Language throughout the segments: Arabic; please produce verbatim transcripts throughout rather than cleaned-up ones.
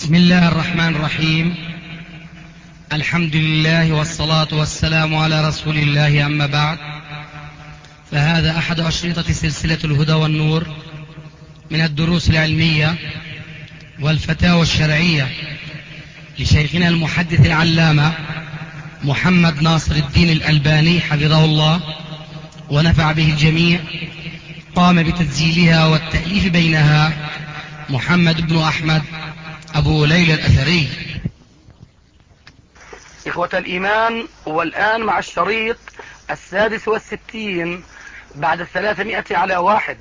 بسم الله الرحمن الرحيم. الحمد لله والصلاة والسلام على رسول الله، أما بعد، فهذا أحد أشرطة سلسلة الهدى والنور من الدروس العلمية والفتاوى الشرعية لشيخنا المحدث العلامة محمد ناصر الدين الألباني حفظه الله ونفع به الجميع. قام بتسجيلها والتأليف بينها محمد بن أحمد أبو ليلى الأثري. إخوة الإيمان، والآن مع الشريط السادس والستين بعد الثلاثمائة على واحد.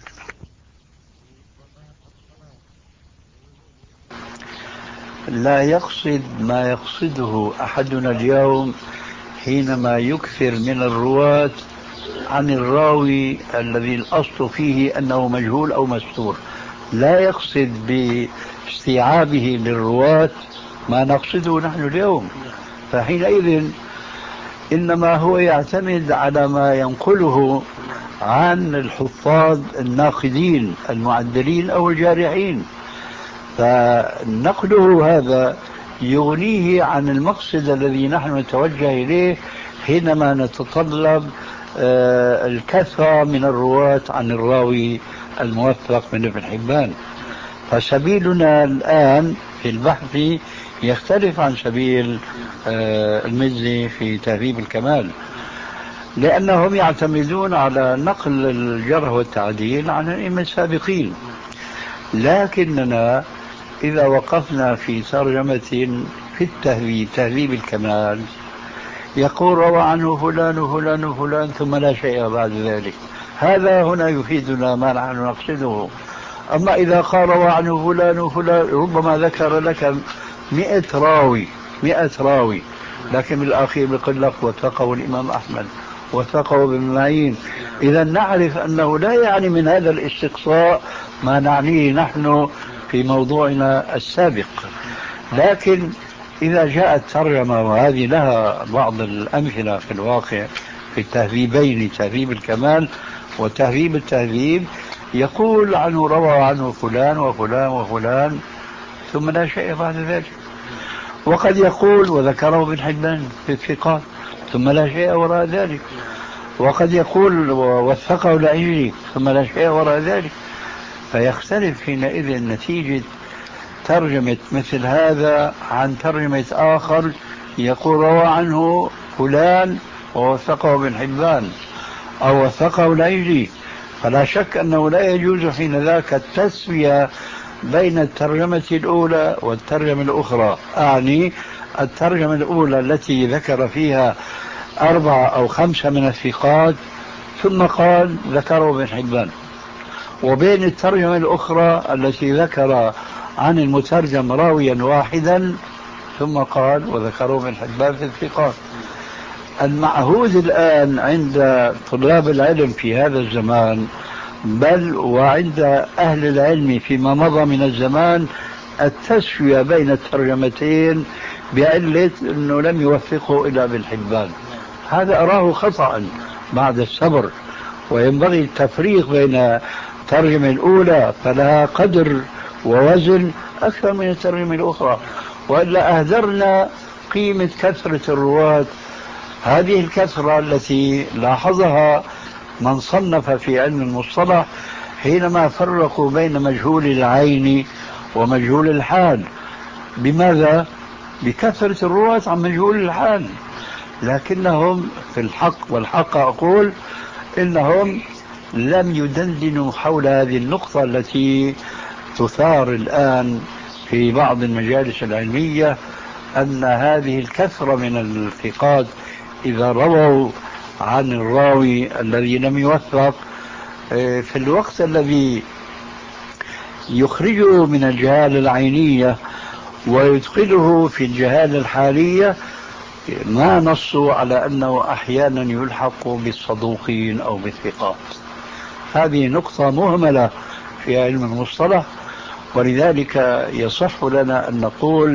لا يقصد ما يقصده أحدنا اليوم حينما يكثر من الرواة عن الراوي الذي الأصل فيه أنه مجهول أو مستور. لا يقصد باستيعابه للرواة ما نقصده نحن اليوم، فحينئذ إنما هو يعتمد على ما ينقله عن الحفاظ الناقدين المعدلين أو الجارحين، فنقله هذا يغنيه عن المقصد الذي نحن نتوجه إليه حينما نتطلب الكثرة من الرواة عن الراوي الموثق من ابن حبان. فسبيلنا الآن في البحث يختلف عن سبيل المزي في تهذيب الكمال، لأنهم يعتمدون على نقل الجرح والتعديل عن الأئمة السابقين، لكننا إذا وقفنا في ترجمة في التهذيب تهذيب الكمال يقول روى عنه فلان وفلان وفلان ثم لا شيء بعد ذلك، هذا هنا يفيدنا ما نحن نقصده. أما إذا قال روى عنه فلان وفلان ربما ذكر لك مئة راوي مئة راوي لكن بالأخير بيقول لك وثقه الإمام أحمد وثقه ابن معين. إذا نعرف أنه لا يعني من هذا الاستقصاء ما نعنيه نحن في موضوعنا السابق. لكن إذا جاءت ترجمة، وهذه لها بعض الأمثلة في الواقع في التهذيبين، تهذيب الكمال وتهذيب التهذيب، يقول عنه روى عنه فلان وفلان وفلان ثم لا شيء بعد ذلك. وقد يقول وذكره ابن حبان في الثقات ثم لا شيء وراء ذلك. وقد يقول ووثقه العجلي ثم لا شيء وراء ذلك. فيختلف حينئذ نتيجة ترجمة مثل هذا عن ترجمة آخر يقول روى عنه فلان ووثقه ابن حبان أو وثقه العجلي. فلا شك أنه لا يجوز حين ذاك التسوية بين الترجمة الأولى والترجمة الأخرى، أعني الترجمة الأولى التي ذكر فيها أربعة أو خمسة من الثقات ثم قال ذكره ابن حبان، وبين الترجمة الأخرى التي ذكر عن المترجم راويا واحدا ثم قال وذكره ابن حبان في الثقات. المعهود الآن عند طلاب العلم في هذا الزمان بل وعند أهل العلم فيما مضى من الزمان التسوية بين الترجمتين بعلة أنه لم يوفقه إلا ابن حبان. هذا أراه خطأ بعد الصبر، وينبغي التفريق بين الترجمة الأولى فلها قدر ووزن أكثر من الترجمة الأخرى، وإلا أهدرنا قيمة كثرة الرواة. هذه الكثرة التي لاحظها من صنف في علم المصطلح حينما فرقوا بين مجهول العين ومجهول الحال. بماذا؟ بكثرة الرواة عن مجهول الحال. لكنهم في الحق والحق أقول إنهم لم يدندنوا حول هذه النقطة التي تثار الآن في بعض المجالس العلمية، أن هذه الكثرة من الثقات إذا رووا عن الراوي الذي لم يوثق في الوقت الذي يخرجه من الجهالة العينية ويدخله في الجهالة الحالية ما نصوا على أنه أحيانا يلحق بالصدوقين أو بالثقات. هذه نقطة مهملة في علم المصطلح، ولذلك يصح لنا أن نقول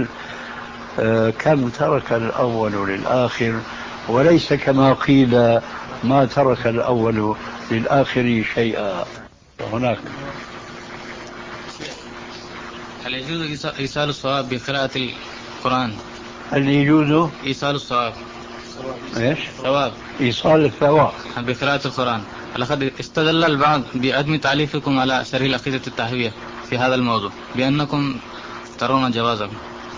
كم ترك الأول للآخر، وليس كما قيل ما ترك الأول للآخر شيئا. هناك هل يجوز إيصال الصواب بقراءة القرآن؟ هل يجوز إيصال الصواب؟ ايش؟ ثواب ايصال الثواب بقراءة القرآن. لقد استدل البعض بعدم تعليقكم على شرح العقيدة التحوية في هذا الموضوع بأنكم ترون جوازه.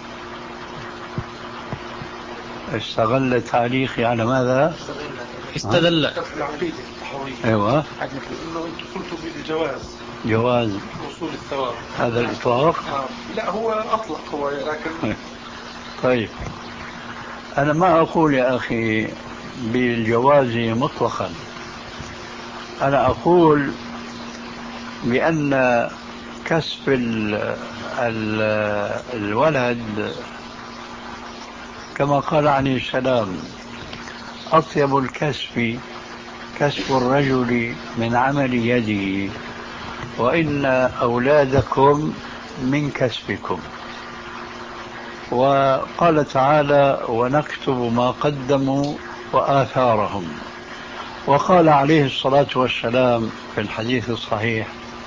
استغل تعليقي على ماذا؟ استدل ايوه انه انتم قلتوا بالجواز جواز وصول الثواب. هذا الاطلاق. آه. لا هو اطلق هو لكن طيب انا ما اقول يا اخي بالجواز مطلقا، انا اقول بان كسب ال ال الولد كما قال عليه السلام أطيب الكسب كسب الرجل من عمل يده وإن أولادكم من كسبكم. وقال تعالى ونكتب ما قدموا وآثارهم. وقال عليه الصلاة والسلام في الحديث الصحيح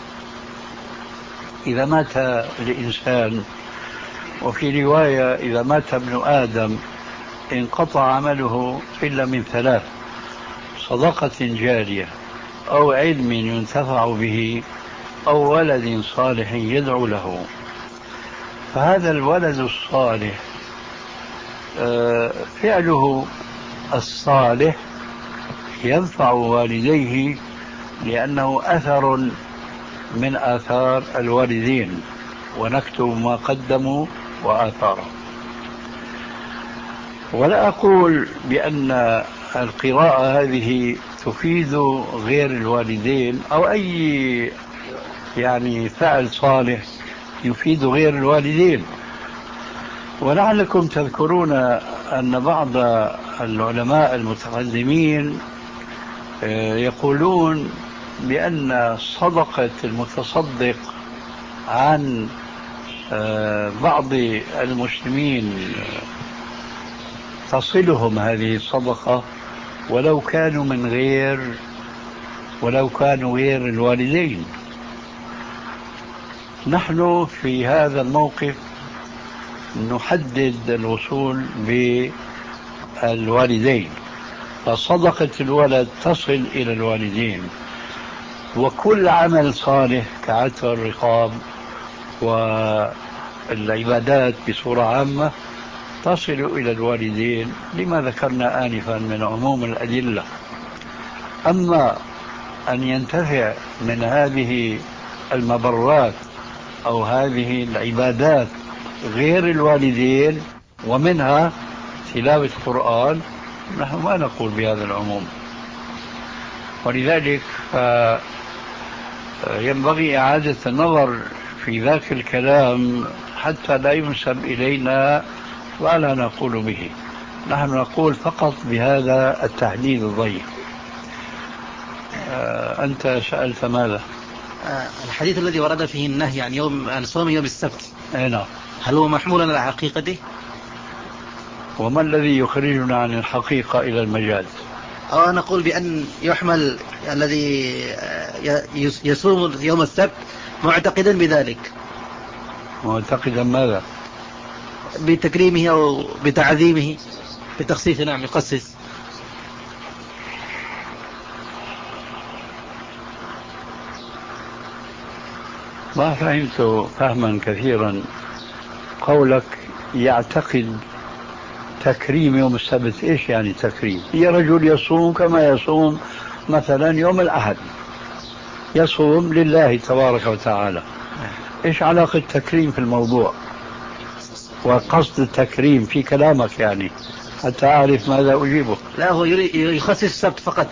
إذا مات الإنسان، وفي رواية إذا مات ابن آدم انقطع عمله إلا من ثلاث: صدقة جارية أو علم ينتفع به أو ولد صالح يدعو له. فهذا الولد الصالح فعله الصالح ينفع والديه لأنه أثر من آثار الوالدين، ونكتب ما قدموا وآثارهم. ولا أقول بأن القراءة هذه تفيد غير الوالدين أو أي يعني فعل صالح يفيد غير الوالدين. ولعلكم تذكرون أن بعض العلماء المتقدمين يقولون بأن صدقة المتصدق عن بعض المسلمين تصلهم هذه الصدقة ولو كانوا من غير ولو كانوا غير الوالدين. نحن في هذا الموقف نحدد الوصول بالوالدين، فصدقة الولد تصل إلى الوالدين، وكل عمل صالح كعتق الرقاب والعبادات بصورة عامة تصل إلى الوالدين لما ذكرنا آنفا من عموم الأدلة. أما أن ينتفع من هذه المبرات أو هذه العبادات غير الوالدين ومنها تلاوة القرآن، نحن ما نقول بهذا العموم. ولذلك ينبغي إعادة النظر في ذاك الكلام حتى لا ينسب إلينا ولا نقول به. نحن نقول فقط بهذا التحديد الضيق. أنت سألت ماذا؟ الحديث الذي ورد فيه النهي عن يوم عن صوم يوم السبت، نعم، هل هو محمول على حقيقته؟ وما الذي يخرجنا عن الحقيقة إلى المجاز؟ أو نقول بأن يحمل الذي يصوم يوم السبت معتقدا بذلك. معتقدا ماذا؟ بتكريمه أو بتعظيمه بتخصيص. نعم يخصص. ما فهمت فهما كثيرا قولك يعتقد تكريم يوم السبت. إيش يعني تكريم؟ هي رجل يصوم كما يصوم مثلا يوم الأحد، يصوم لله تبارك وتعالى. إيش علاقة التكريم في الموضوع وقصد التكريم في كلامك يعني حتى أعرف ماذا أجيبه؟ لا هو يخصص السبت فقط،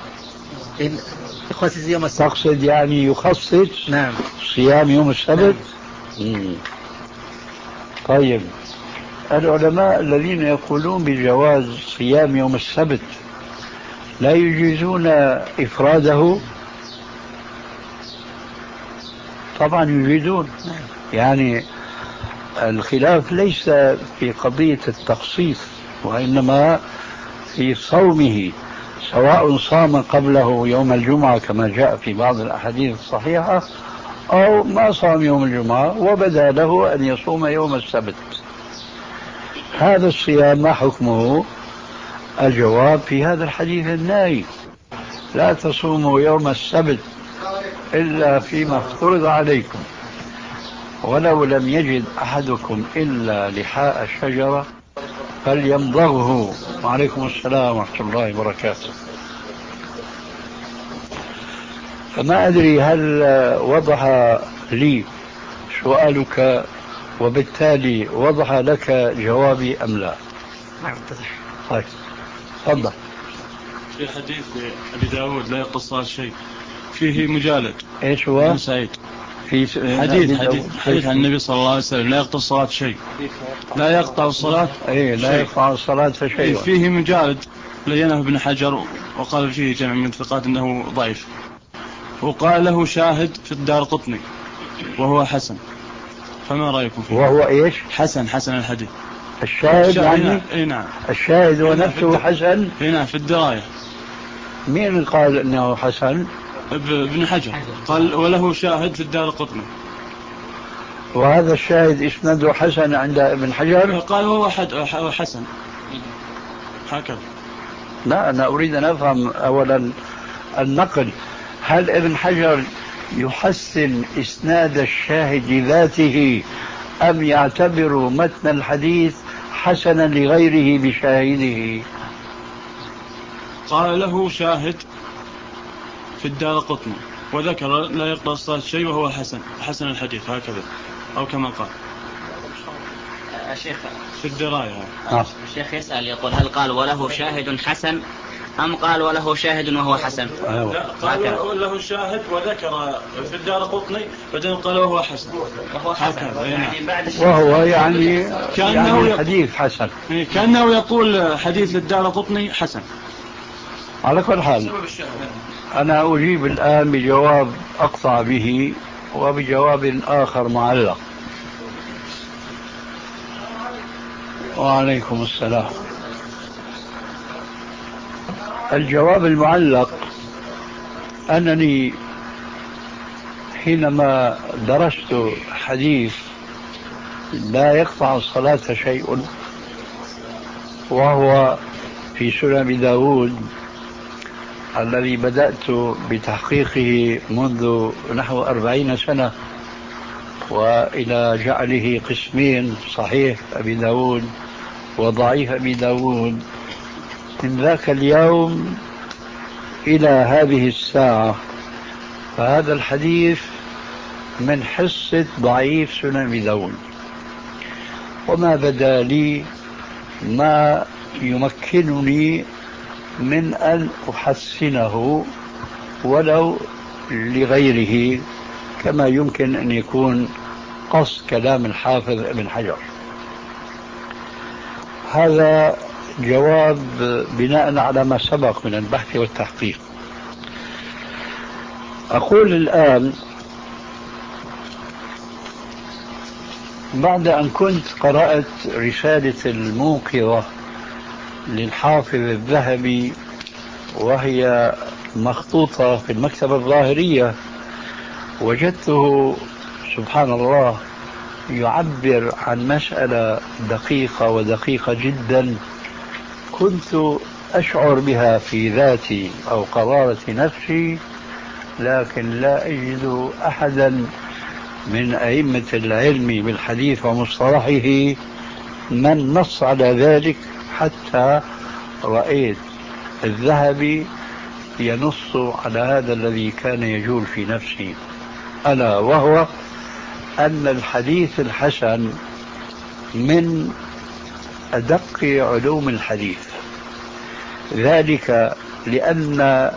يخصص يوم السبت. تقصد يعني يخصص نعم صيام يوم السبت؟ نعم. طيب العلماء الذين يقولون بجواز صيام يوم السبت لا يجيزون إفراده؟ طبعا يجيزون. يعني الخلاف ليس في قضية التخصيص وإنما في صومه، سواء صام قبله يوم الجمعة كما جاء في بعض الأحاديث الصحيحة أو ما صام يوم الجمعة وبدا له أن يصوم يوم السبت، هذا الصيام ما حكمه؟ الجواب في هذا الحديث النهي: لا تصوموا يوم السبت إلا فيما افترض عليكم، ولو لم يجد أحدكم إلا لحاء الشجرة فليمضغه. وعليكم السلام ورحمة الله وبركاته. فما أدري هل وضح لي سؤالك وبالتالي وضح لك جوابي أم لا؟ نعم اتضح. طيب تفضل. في حديث أبي داود لا يقطع الصلاة شيء فيه مجالد. ايش هو؟ بن سعيد في حديث حديث, حديث عن النبي صلى الله عليه وسلم لا يقطع الصلاة شيء، لا يقطع الصلاة ايه لا يقطع الصلاة شيء. فيه مجالد لينه ابن حجر وقال فيه جمع من الثقات انه ضعيف، وقال له شاهد في الدار قطني وهو حسن، فما رأيكم فيه؟ وهو ايش؟ حسن حسن الحديث. الشاهد يعني؟ اي نعم الشاهد هو نفسه حسن؟ اي نعم في الدراية. مين قال انه حسن؟ ابن حجر قال وله شاهد في الدار قطني. وهذا الشاهد اسنده حسن عند ابن حجر؟ قال هو حسن هكذا. لا أنا أريد أن أفهم أولا النقل، هل ابن حجر يحسن إسناد الشاهد لذاته أم يعتبر متن الحديث حسنا لغيره بشاهده؟ قال له شاهد في الدار قطني وذكر لا يقطع الصلاة شيء وهو حسن حسن الحديث هكذا أو كما قال الشيخ في الدراية. آه. الشيخ يسأل يقول هل قال وله شاهد حسن أم قال وله شاهد وهو حسن؟ لا قال له شاهد وذكر في الدار قطني بعدين قال وهو حسن وهو حسن يعني بعد وهو يعني كأنه يعني حديث حسن، كأنه يقول حديث الدار قطني حسن. على كل حال أنا أجيب الآن بجواب أقطع به وبجواب آخر معلق. وعليكم السلام. الجواب المعلق أنني حينما درست حديث لا يقطع الصلاة شيء وهو في سنن داود الذي بدأت بتحقيقه منذ نحو أربعين سنة وإلى جعله قسمين صحيح أبي داود وضعيف أبي داود، من ذاك اليوم إلى هذه الساعة فهذا الحديث من حصة ضعيف سنن أبي داود، وما بدا لي ما يمكنني من أن أحسنه ولو لغيره، كما يمكن أن يكون قصد كلام الحافظ ابن حجر. هذا جواب بناء على ما سبق من البحث والتحقيق. أقول الآن بعد أن كنت قرأت رسالة الموقظة للحافظ الذهبي وهي مخطوطة في المكتبة الظاهرية، وجدته سبحان الله يعبر عن مسألة دقيقة ودقيقة جدا كنت أشعر بها في ذاتي أو قرارة نفسي، لكن لا أجد أحدا من أئمة العلم بالحديث ومصطلحه من نص على ذلك، حتى رأيت الذهبي ينص على هذا الذي كان يجول في نفسي، ألا وهو أن الحديث الحسن من أدق علوم الحديث، ذلك لأن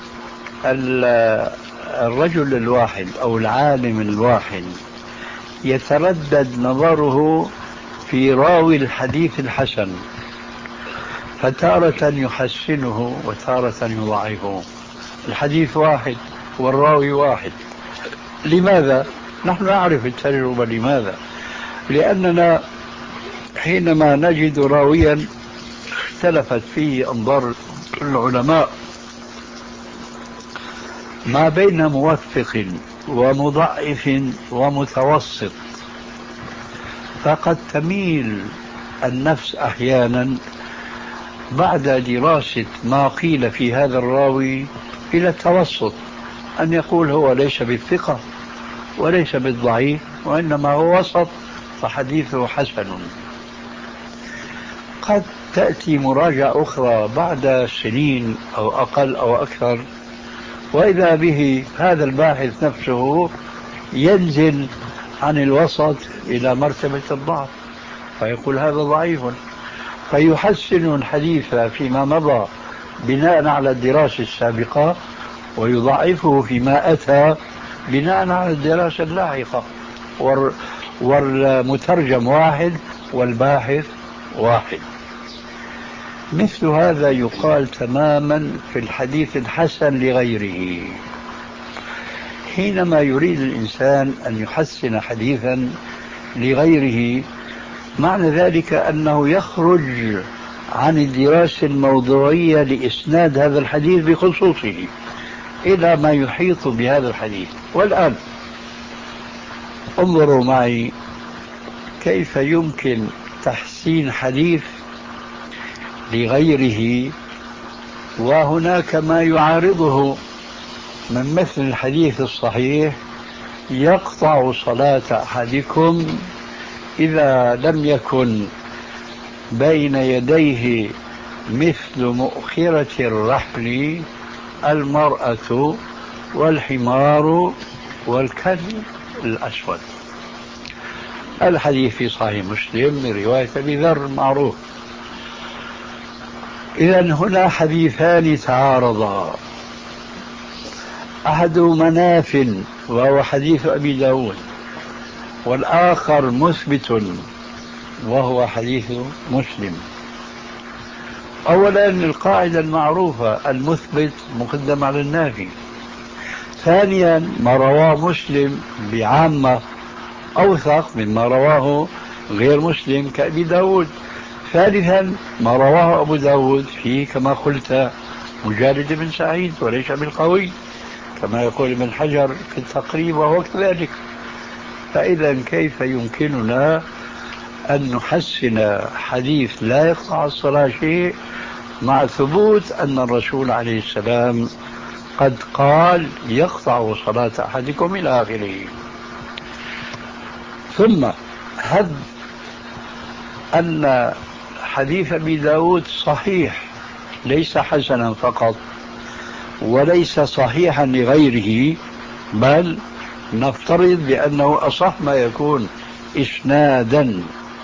الرجل الواحد أو العالم الواحد يتردد نظره في راوي الحديث الحسن، فتارة يحسنه وتارة يضعفه. الحديث واحد والراوي واحد. لماذا؟ نحن نعرف التجربة. لماذا؟ لأننا حينما نجد راويا اختلفت فيه أنظار العلماء ما بين موثق ومضعف ومتوسط، فقد تميل النفس أحيانا بعد دراسة ما قيل في هذا الراوي إلى التوسط، أن يقول هو ليس بالثقة وليس بالضعيف وإنما هو وسط فحديثه حسن. قد تأتي مراجعة أخرى بعد سنين أو أقل أو أكثر، وإذا به هذا الباحث نفسه ينزل عن الوسط إلى مرتبة الضعف فيقول هذا ضعيف، فيحسن الحديث فيما مضى بناء على الدراسة السابقة ويضعفه فيما أتى بناء على الدراسة اللاحقة، والمترجم واحد والباحث واحد. مثل هذا يقال تماما في الحديث الحسن لغيره. حينما يريد الإنسان أن يحسن حديثا لغيره معنى ذلك أنه يخرج عن الدراسة الموضوعية لإسناد هذا الحديث بخصوصه إلى ما يحيط بهذا الحديث. والآن انظروا معي كيف يمكن تحسين حديث لغيره وهناك ما يعارضه من مثل الحديث الصحيح: يقطع صلاة أحدكم إذا لم يكن بين يديه مثل مؤخرة الرحل المرأة والحمار والكلب الأسود. الحديث في صحيح مسلم من رواية أبي ذر معروف. إذن هنا حديثان تعارضا، أحدهما ناف وهو حديث أبي داود، والآخر مثبت وهو حديث مسلم. أولا القاعدة المعروفة المثبت مقدم على النافي. ثانيا ما رواه مسلم بعامة أوثق مما رواه غير مسلم كأبي داود. ثالثا ما رواه أبو داود فيه كما قلت مجالد بن سعيد وليس بالقوي كما يقول ابن حجر في التقريب وهو كذلك. فإذا كيف يمكننا أن نحسن حديث لا يقطع الصلاة شيء مع ثبوت أن الرسول عليه السلام قد قال يقطع صلاة أحدكم إلى آخره؟ ثم هب أن حديث أبي داود صحيح ليس حسنا فقط وليس صحيحا لغيره، بل نفترض بأنه أصح ما يكون إسنادا.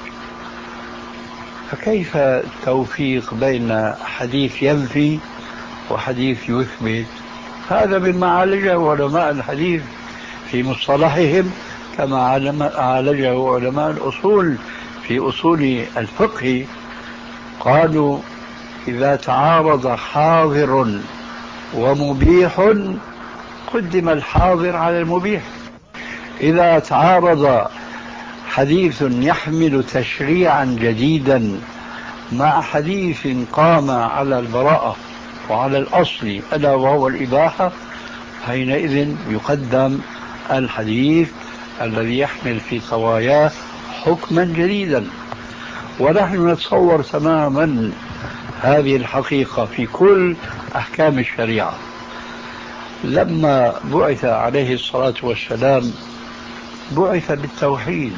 فكيف التوفيق بين حديث ينفي وحديث يثبت؟ هذا مما عالجه علماء الحديث في مصطلحهم كما عالجه علماء الأصول في أصول الفقه. قالوا إذا تعارض حاضر ومبيح قدم الحاضر على المبيح. إذا تعارض حديث يحمل تشريعا جديدا مع حديث قام على البراءة وعلى الأصل ألا وهو الإباحة، حينئذ يقدم الحديث الذي يحمل في طواياه حكما جديدا. ونحن نتصور تماما هذه الحقيقة في كل أحكام الشريعة. لما بعث عليه الصلاة والسلام بعث بالتوحيد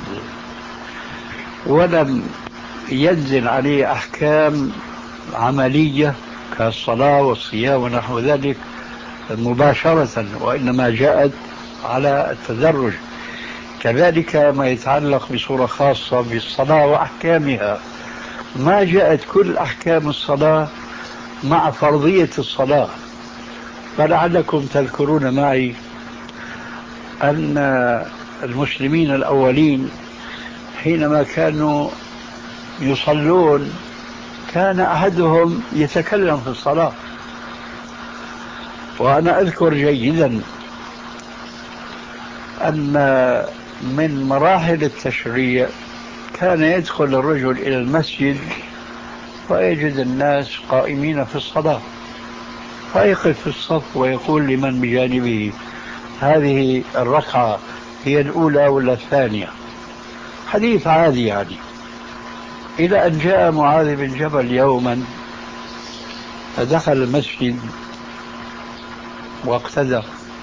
ولم ينزل عليه أحكام عملية كالصلاة والصيام ونحو ذلك مباشرة، وإنما جاءت على التدرج. كذلك ما يتعلق بصورة خاصة بالصلاة وأحكامها، ما جاءت كل أحكام الصلاة مع فرضية الصلاة. فلعلكم تذكرون معي أن المسلمين الأولين حينما كانوا يصلون كان أحدهم يتكلم في الصلاة. وأنا أذكر جيدا أن من مراحل التشريع كان يدخل الرجل إلى المسجد ويجد الناس قائمين في الصلاة، فيقف في الصف ويقول لمن بجانبه: هذه الركعة هي الأولى ولا الثانية؟ حديث عادي يعني. إلى أن جاء معاذ بن جبل يوما فدخل المسجد واقتدى،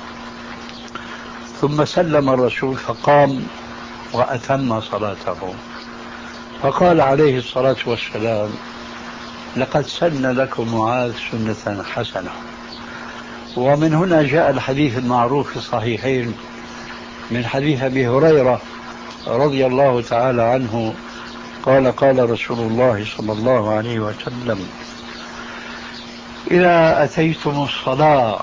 ثم سلم الرسول فقام وأتم صلاته، فقال عليه الصلاة والسلام: لقد سن لكم معاذ سنة حسنة. ومن هنا جاء الحديث المعروف في الصحيحين من حديث أبي هريرة رضي الله تعالى عنه قال: قال رسول الله صلى الله عليه وسلم: إذا أتيتم الصلاة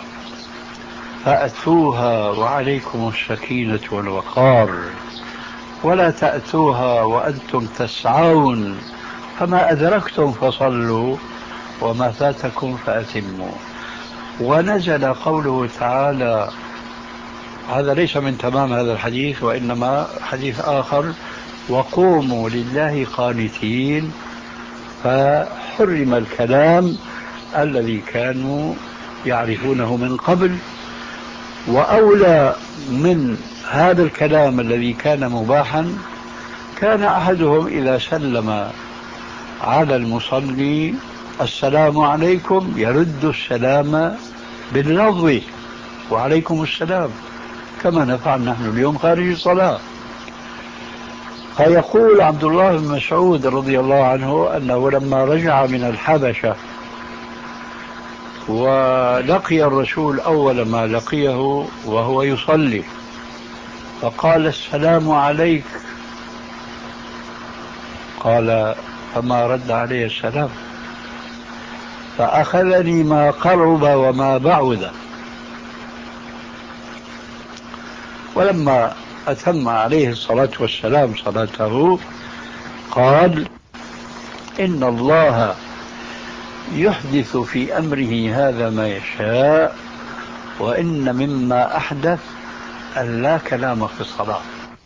فأتوها وعليكم السكينة والوقار، ولا تأتوها وأنتم تسعون، فما أدركتم فصلوا وما فاتكم فأتموا. ونزل قوله تعالى، هذا ليس من تمام هذا الحديث وإنما حديث آخر: وقوموا لله قانتين، فحرم الكلام الذي كانوا يعرفونه من قبل. وأولى من هذا الكلام الذي كان مباحا كان أحدهم إذا سلم على المصلي: السلام عليكم، يرد السلام باللفظ وعليكم السلام، كما نفعل نحن اليوم خارج الصلاة. فيقول عبد الله بن مسعود رضي الله عنه أنه لما رجع من الحبشة ولقي الرسول أول ما لقيه وهو يصلي فقال: السلام عليك. قال: فما رد عليه السلام، فأخذني ما قرب وما بعد. ولما أتم عليه الصلاة والسلام صلاته قال: إن الله يحدث في أمره هذا ما يشاء، وإن مما أحدث أن لا كلام في الصلاة.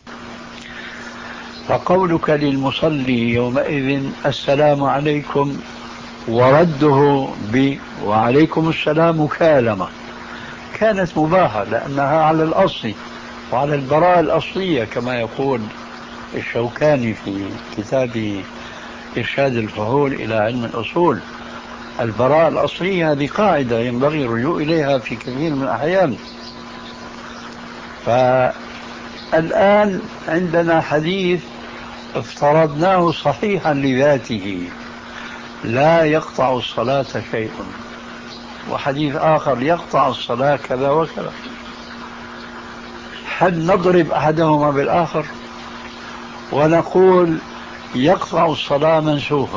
فقولك للمصلي يومئذ السلام عليكم ورده ب وعليكم السلام مكالمة كانت مباحة، لأنها على الأصل وعلى البراءة الأصلية، كما يقول الشوكاني في كتاب إرشاد الفهول إلى علم الأصول. البراءة الأصلية هذه قاعدة ينبغي الرجوع إليها في كثير من الأحيان. فالآن عندنا حديث افترضناه صحيحا لذاته لا يقطع الصلاة شيء، وحديث آخر يقطع الصلاة كذا وكذا. هل نضرب أحدهما بالآخر ونقول يقطع الصلاة منسوخ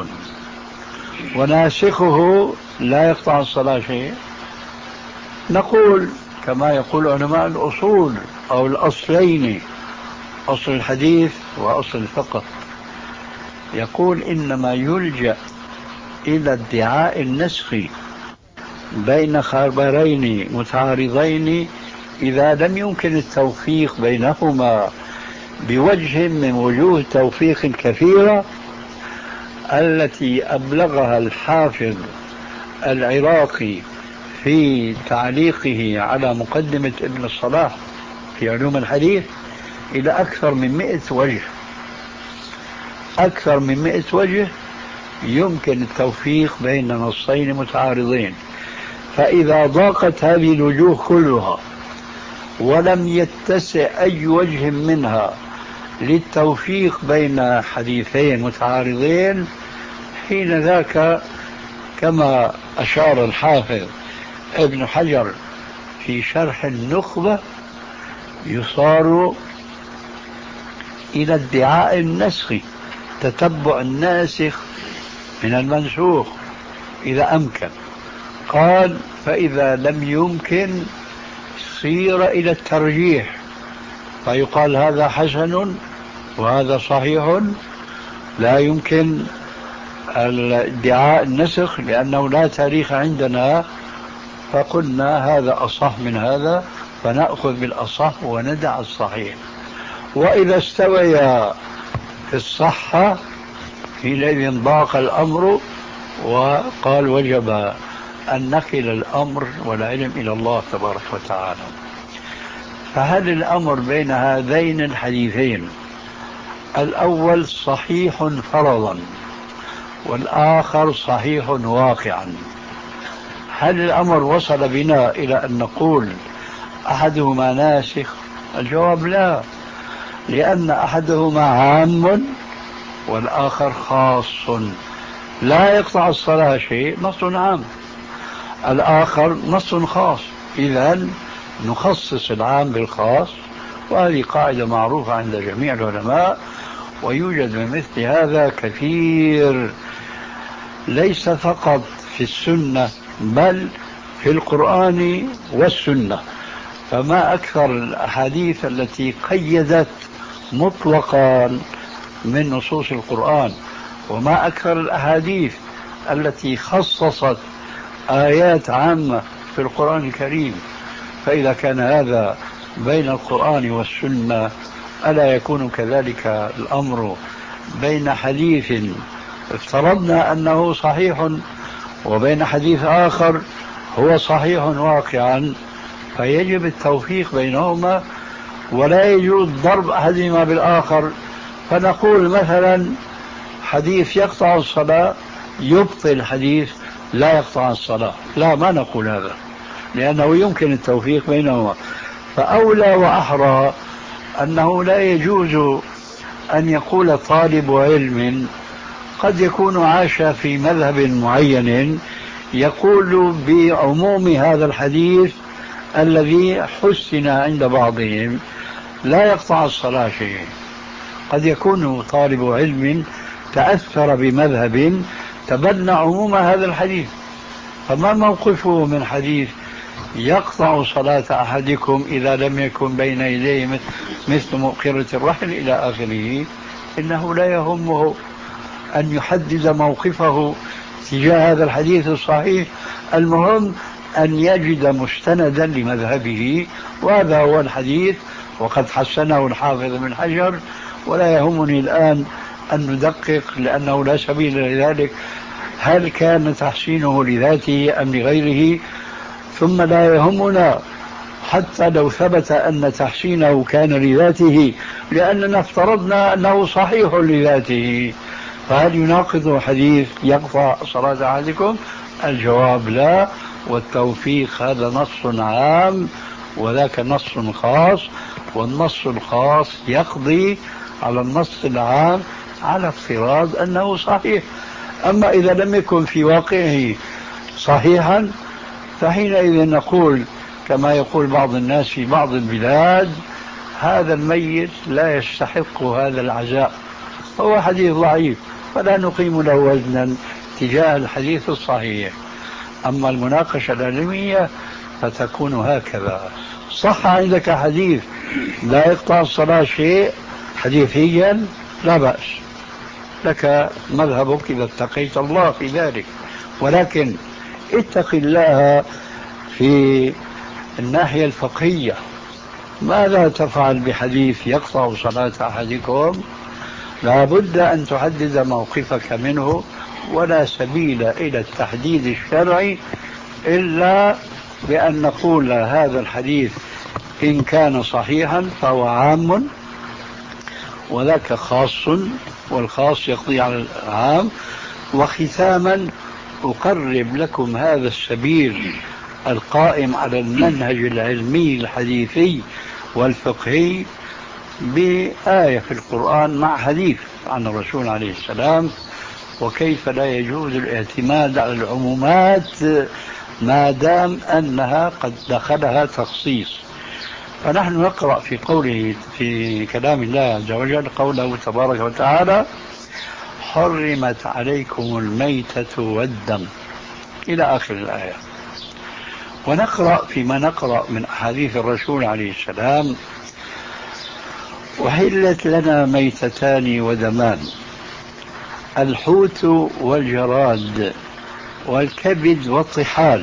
وناسخه لا يقطع الصلاة شيء؟ نقول كما يقول علماء الأصول أو الأصلين، أصل الحديث وأصل الفقه، يقول إنما يلجأ إلى ادعاء النسخ بين خبرين متعارضين إذا لم يمكن التوفيق بينهما بوجه من وجوه توفيق كثيرة التي أبلغها الحافظ العراقي في تعليقه على مقدمة ابن الصلاح في علوم الحديث إلى أكثر من مئة وجه. أكثر من مئة وجه يمكن التوفيق بين نصين متعارضين. فإذا ضاقت هذه الوجوه كلها ولم يتسع أي وجه منها للتوفيق بين حديثين متعارضين، حين ذاك كما أشار الحافظ ابن حجر في شرح النخبة يصار إلى ادعاء النسخ، تتبع الناسخ من المنسوخ إذا أمكن. قال: فإذا لم يمكن صير إلى الترجيح، فيقال هذا حسن وهذا صحيح، لا يمكن ادعاء النسخ لأنه لا تاريخ عندنا، فقلنا هذا أصح من هذا فنأخذ بالأصح وندع الصحيح. وإذا استويا في الصحة حينئذ ضاق الأمر وقال وجب أن نكل الأمر والعلم إلى الله تبارك وتعالى. فهل الأمر بين هذين الحديثين الأول صحيح فرضا والآخر صحيح واقعا، هل الأمر وصل بنا إلى أن نقول أحدهما ناسخ؟ الجواب لا، لأن أحدهما عام والآخر خاص. لا يقطع الصلاة شيء نص عام، الآخر نص خاص، إذن نخصص العام بالخاص، وهذه قاعدة معروفة عند جميع العلماء، ويوجد من مثل هذا كثير ليس فقط في السنة بل في القرآن والسنة. فما أكثر الأحاديث التي قيدت مطلقا من نصوص القرآن، وما أكثر الأحاديث التي خصصت آيات عامة في القرآن الكريم. فإذا كان هذا بين القرآن والسنة، ألا يكون كذلك الأمر بين حديث افترضنا أنه صحيح وبين حديث آخر هو صحيح واقعا؟ فيجب التوفيق بينهما، ولا يجوز ضرب أحدهما بالآخر، فنقول مثلا حديث يقطع الصلاة يبطل حديث لا يقطع الصلاة. لا، ما نقول هذا، لأنه يمكن التوفيق بينهما. فأولى وأحرى أنه لا يجوز أن يقول طالب علم قد يكون عاش في مذهب معين يقول بعموم هذا الحديث الذي حسن عند بعضهم لا يقطع الصلاة شيء. قد يكون طالب علم تأثر بمذهب تبنى عموم هذا الحديث، فما موقفه من حديث يقطع صلاة أحدكم إذا لم يكن بين يديه مثل مؤخرة الرحل إلى آخره؟ إنه لا يهمه أن يحدد موقفه تجاه هذا الحديث الصحيح، المهم أن يجد مستندا لمذهبه، وهذا هو الحديث وقد حسنه الحافظ بن حجر. ولا يهمني الآن أن ندقق لأنه لا سبيل لذلك، هل كان تحسينه لذاته أم لغيره؟ ثم لا يهمنا حتى لو ثبت أن تحسينه كان لذاته، لأننا افترضنا أنه صحيح لذاته، فهل يناقض حديث يقطع صلاة أحدكم؟ الجواب لا، والتوفيق هذا نص عام وذاك نص خاص، والنص الخاص يقضي على النص العام على افتراض أنه صحيح. أما إذا لم يكن في واقعه صحيحا فحينئذ نقول كما يقول بعض الناس في بعض البلاد: هذا الميت لا يستحق هذا العزاء، هو حديث ضعيف، فلا نقيم له وزنا تجاه الحديث الصحيح. أما المناقشة العلمية فتكون هكذا: صح عندك حديث لا يقطع الصلاة شيء حديثيا، لا بأس، لك مذهبك إذا اتقيت الله في ذلك، ولكن اتق الله في الناحية الفقهية. ماذا تفعل بحديث يقطع صلاة أحدكم؟ لا بد أن تحدد موقفك منه، ولا سبيل إلى التحديد الشرعي إلا بأن نقول هذا الحديث إن كان صحيحا فهو عام وذاك خاص، والخاص يقضي على العام. وختاما أقرب لكم هذا السبيل القائم على المنهج العلمي الحديثي والفقهي بآية في القرآن مع حديث عن الرسول عليه السلام، وكيف لا يجوز الاعتماد على العمومات ما دام أنها قد دخلها تخصيص. فنحن نقرأ في قوله في كلام الله عز وجل قوله تبارك وتعالى: حرمت عليكم الميتة والدم إلى آخر الآية. ونقرأ فيما نقرأ من أحاديث الرسول عليه السلام: وحلت لنا ميتتان ودمان، الحوت والجراد والكبد والطحال.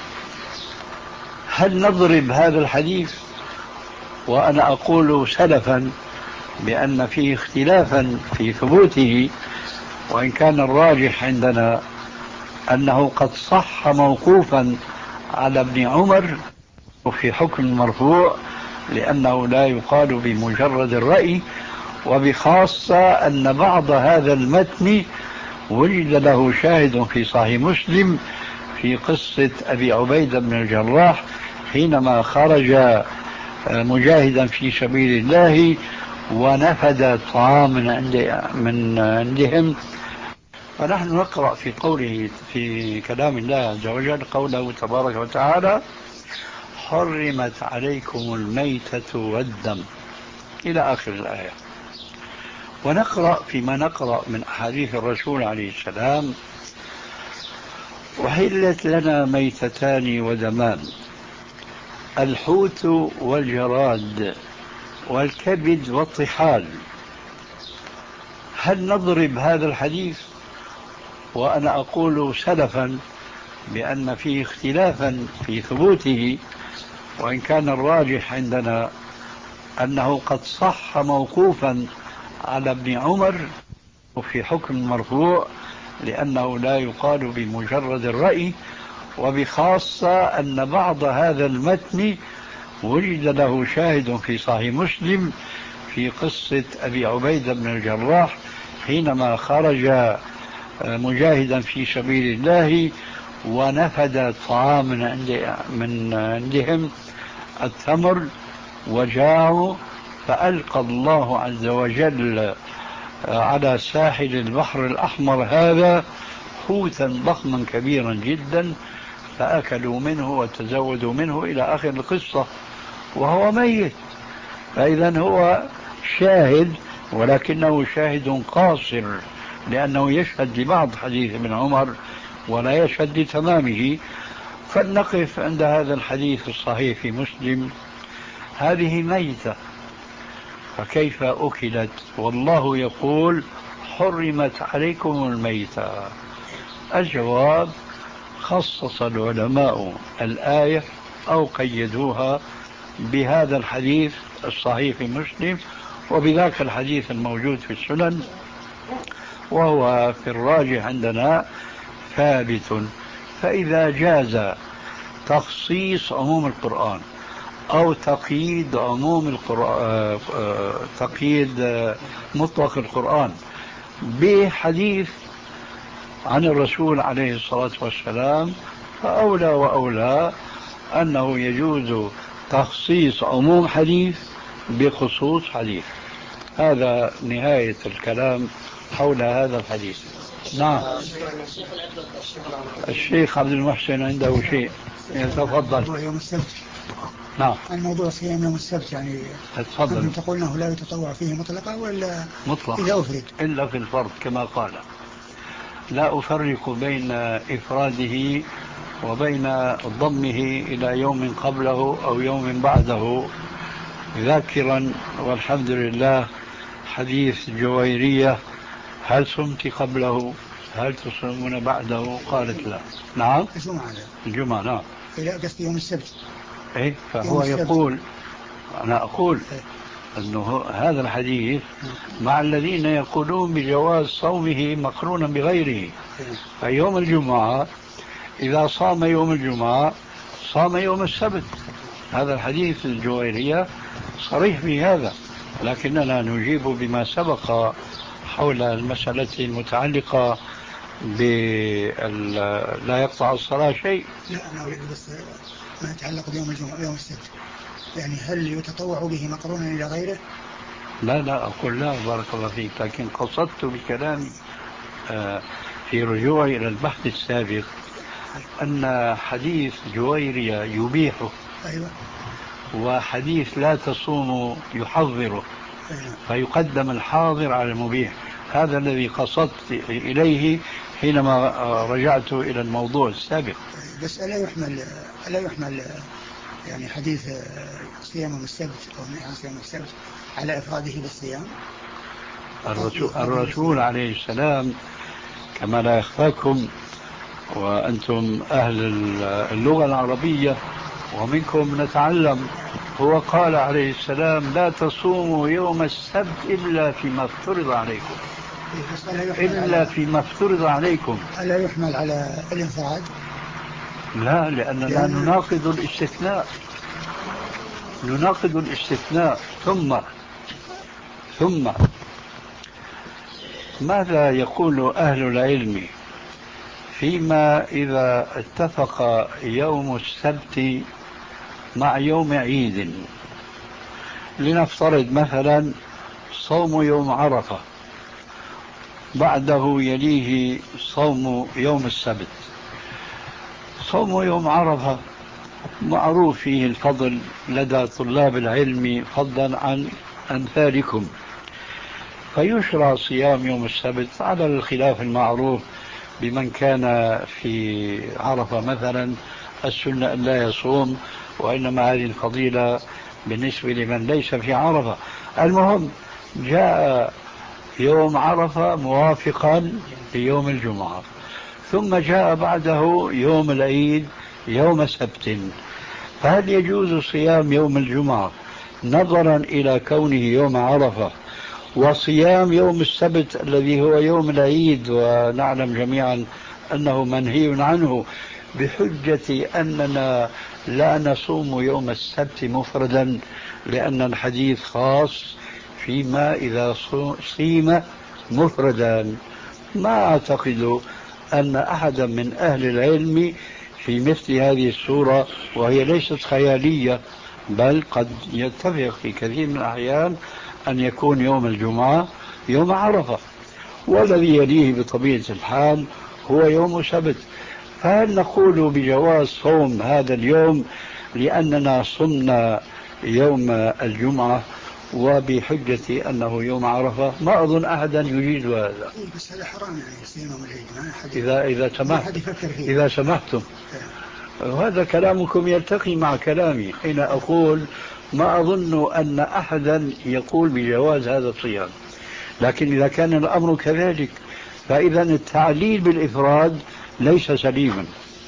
هل نضرب هذا الحديث؟ وأنا أقول سلفا بأن فيه اختلافا في ثبوته، وإن كان الراجح عندنا أنه قد صح موقوفا على ابن عمر وفي حكم مرفوع لأنه لا يقال بمجرد الرأي، وبخاصة أن بعض هذا المتن وجد له شاهد في صحيح مسلم في قصة أبي عبيدة بن الجراح حينما خرج مجاهدا في سبيل الله ونفد طعام من, عند من عندهم. فنحن نقرأ في قوله في كلام الله عز وجل قوله تبارك وتعالى: حرمت عليكم الميتة والدم إلى آخر الآية. ونقرأ فيما نقرأ من أحاديث الرسول عليه السلام: وحلت لنا ميتتان ودمان، الحوت والجراد والكبد والطحال. هل نضرب هذا الحديث؟ وأنا أقول سلفا بأن فيه اختلافا في ثبوته، وإن كان الراجح عندنا أنه قد صح موقوفا على ابن عمر وفي حكم مرفوع، لأنه لا يقال بمجرد الرأي، وبخاصة أن بعض هذا المتن وجد له شاهد في صحيح مسلم في قصة أبي عبيدة بن الجراح حينما خرج مجاهدا في سبيل الله ونفد طعام من, عند من عندهم التمر وجاعوا، فألقى الله عز وجل على ساحل البحر الأحمر هذا حوتا ضخما كبيرا جدا، فأكلوا منه وتزودوا منه إلى آخر القصة وهو ميت. فإذا هو شاهد، ولكنه شاهد قاصر، لأنه يشهد لبعض حديث ابن عمر ولا يشهد لتمامه. فلنقف عند هذا الحديث الصحيح في مسلم: هذه ميتة فكيف أكلت؟ والله يقول: حرمت عليكم الميتة. الجواب: خصص العلماء الآية أو قيدوها بهذا الحديث الصحيح في مسلم وبذاك الحديث الموجود في السنن، وهو في الراجح عندنا ثابت. فإذا جاز تخصيص عموم القرآن أو تقييد عموم القرآن، تقييد مطلق القرآن بحديث عن الرسول عليه الصلاة والسلام، فأولى وأولى أنه يجوز تخصيص عموم حديث بخصوص حديث. هذا نهاية الكلام حول هذا الحديث. نعم. الشيخ عبد المحسن عنده شيء يتفضل. يوم السبت. نعم. الموضوع صيام يوم السبت، يعني تفضل. تقول انه لا يتطوع فيه مطلقا ولا مطلق إذا أفرد؟ إلا في الفرض كما قال. لا أفرق بين إفراده وبين ضمه إلى يوم قبله أو يوم بعده، ذاكرا والحمد لله حديث جويرية: هل صمت قبله؟ هل تصومون بعده؟ قالت لا. نعم. الجمعة. الجمعة نعم. إلى قصد يوم السبت. إيه، فهو يقول، أنا أقول أنه هذا الحديث مع الذين يقولون بجواز صومه مقرونا بغيره. فيوم الجمعة إذا صام يوم الجمعة صام يوم السبت. هذا الحديث الجويرية صريح في هذا، لكننا نجيب بما سبق حول المسألة المتعلقة لا يقطع الصلاة شيء. لا، أنا أريد بس ما يتعلق بيوم الجمعة يوم السبت، يعني هل يتطوع به مقرونا إلى غيره؟ لا لا أقول لا، بارك الله فيك، لكن قصدت بكلامي في رجوعي إلى البحث السابق أن حديث جويرية يبيحه. أيوة. وحديث لا تصوم يحظره. أيوة. فيقدم الحاضر على المبيح. هذا الذي قصدت إليه حينما رجعت إلى الموضوع السابق. بس ألا يحمل ألا يحمل يعني حديث صيام يوم السبت أو نهي عن صيام السبت على إفراده بالصيام؟ الرسول, الرسول عليه السلام كما لا يخفاكم وأنتم أهل اللغة العربية ومنكم نتعلم، هو قال عليه السلام: لا تصوموا يوم السبت إلا فيما افترض عليكم. إلا فيما افترض عليكم. ألا يحمل على الانفراد؟ لا، لأننا نناقض الاستثناء. نناقض الاستثناء. ثم ثم ماذا يقول أهل العلم فيما إذا اتفق يوم السبت مع يوم عيد؟ لنفترض مثلا صوم يوم عرفة، بعده يليه صوم يوم السبت. صوم يوم عرفة معروف فيه الفضل لدى طلاب العلم فضلا عن أمثالكم، فيشرع صيام يوم السبت على الخلاف المعروف بمن كان في عرفة مثلا السنة أن لا يصوم، وإنما هذه الفضيلة بالنسبة لمن ليس في عرفة. المهم جاء يوم عرفة موافقا ليوم الجمعة، ثم جاء بعده يوم العيد يوم سبت، فهل يجوز صيام يوم الجمعة نظرا إلى كونه يوم عرفة وصيام يوم السبت الذي هو يوم العيد ونعلم جميعا أنه منهي عنه، بحجة أننا لا نصوم يوم السبت مفردا لأن الحديث خاص فيما إذا صيم مفردا؟ ما أعتقد أن أحدا من أهل العلم في مثل هذه الصورة، وهي ليست خيالية بل قد يتفق في كثير من الأحيان أن يكون يوم الجمعة يوم عرفة، والذي يليه بطبيعة الحال هو يوم سبت. فهل نقول بجواز صوم هذا اليوم لأننا صمنا يوم الجمعة وبحجة أنه يوم عرفة؟ ما أظن أحدا يجيز هذا. بس هذا حرام يعني يصير يوم العيد إذا إذا سمحت إذا سمحتم وهذا كلامكم يلتقي مع كلامي حين أقول ما أظن أن أحدا يقول بجواز هذا الصيام. لكن إذا كان الأمر كذلك فإذا التعليل بالإفراد ليس سليما،